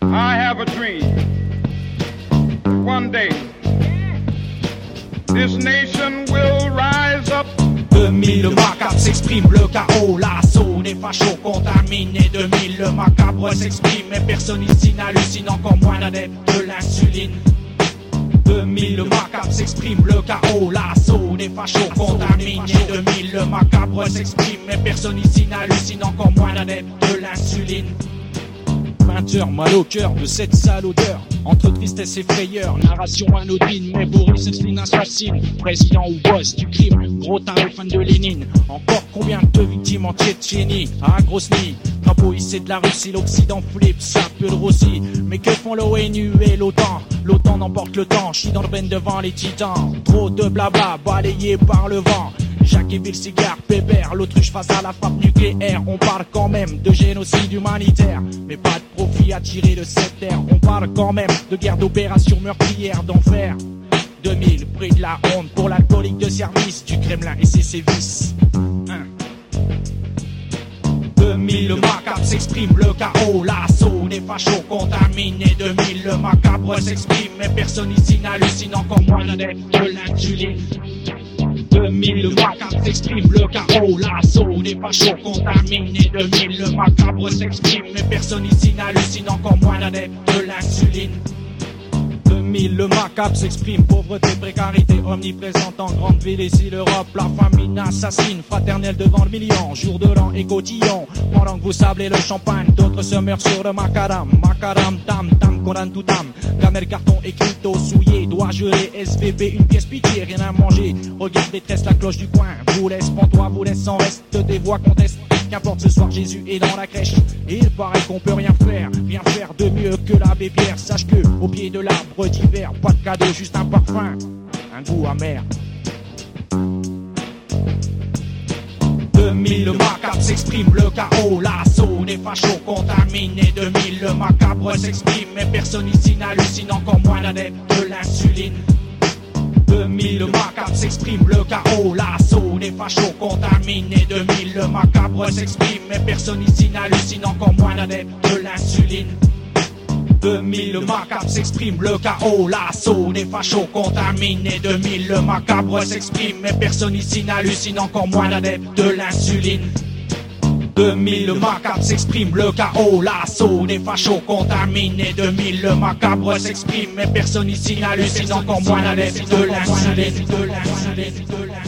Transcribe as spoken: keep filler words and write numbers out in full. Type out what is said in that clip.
I have a dream. One day, this nation will rise up. deux mille, le macabre s'exprime, le chaos, l'assaut des fachos contaminés. deux mille, le macabre s'exprime, mais personne ici n'hallucine, encore moins d'adeptes de l'insuline. deux mille, le macabre s'exprime, le chaos, l'assaut des fachos contaminés. deux mille, le macabre s'exprime, mais personne ici n'hallucine, encore moins d'adeptes de l'insuline. vingt heures, mal au cœur de cette sale odeur. Entre tristesse et frayeur, narration anodine, mais Boris Céline assassine. Président ou boss du crime, gros taré fan de Lénine. Encore combien de victimes en Tchétchénie, à Grosny. Drapeau hissé de la Russie, l'Occident flippe, ça peut le rossi. Mais que font l'ONU et l'OTAN? L'OTAN n'emporte le temps, chie dans le ben devant les titans. Trop de blabla, balayé par le vent. Jacques et Bill Cigare, Pébert, l'autruche face à la frappe nucléaire. On parle quand même de génocide humanitaire, mais pas de profit à tirer de cette terre. On parle quand même de guerre, d'opération meurtrière, d'enfer. deux mille, prix de la honte pour l'alcoolique de service du Kremlin et ses sévices. Hein. deux mille, le macabre s'exprime, le chaos, l'assaut des fachos contaminés. deux mille, le macabre s'exprime, mais personne ici n'hallucine, encore moins d'adeptes de l'insuline. deux mille, le macabre s'exprime, le chaos, l'assaut des fachos contaminés. deux mille, le macabre s'exprime, mais personne ici n'hallucine, encore moins d'adeptes de l'insuline. deux mille, le macabre s'exprime, pauvreté, précarité omniprésente en grande ville. Ici l'Europe, la famine assassine, fraternelle devant le million, jour de l'an et cotillon. Pendant que vous sablez le champagne, d'autres se meurent sur le macadam. Macadam, tam, tam, coran tout tam. Gamel, carton et crypto souillé, doigt gelé, S V B, une pièce pitié, rien à manger. Regarde détresse, la cloche du coin, vous laisse, prends-toi, vous laisse sans reste, des voix contestent. Qu'importe, ce soir Jésus est dans la crèche. Et il paraît qu'on peut rien faire, rien faire de mieux que l'abbé Pierre. Sache que au pied de l'arbre d'hiver, pas de cadeau, juste un parfum, un goût amer. deux mille, le macabre s'exprime, le chaos, l'assaut des fachos contaminés. deux mille, le macabre s'exprime, mais personne ici n'hallucine, encore moins d'adeptes de l'insuline. deux mille, le macabre s'exprime, le chaos, l'assaut des fachos contaminés. deux mille, le macabre s'exprime, mais personne ici n'hallucine, encore moins d'adeptes de l'insuline. deux mille, le macabre s'exprime, le chaos, l'assaut des fachos contaminés. deux mille, le macabre s'exprime, mais personne ici n'hallucine, encore moins d'adeptes de l'insuline. deux mille, le macabre s'exprime, le chaos, l'assaut des fachos contaminés. deux mille, le macabre s'exprime, mais personne ici n'hallucine, encore moins d'adeptes de l'insuline.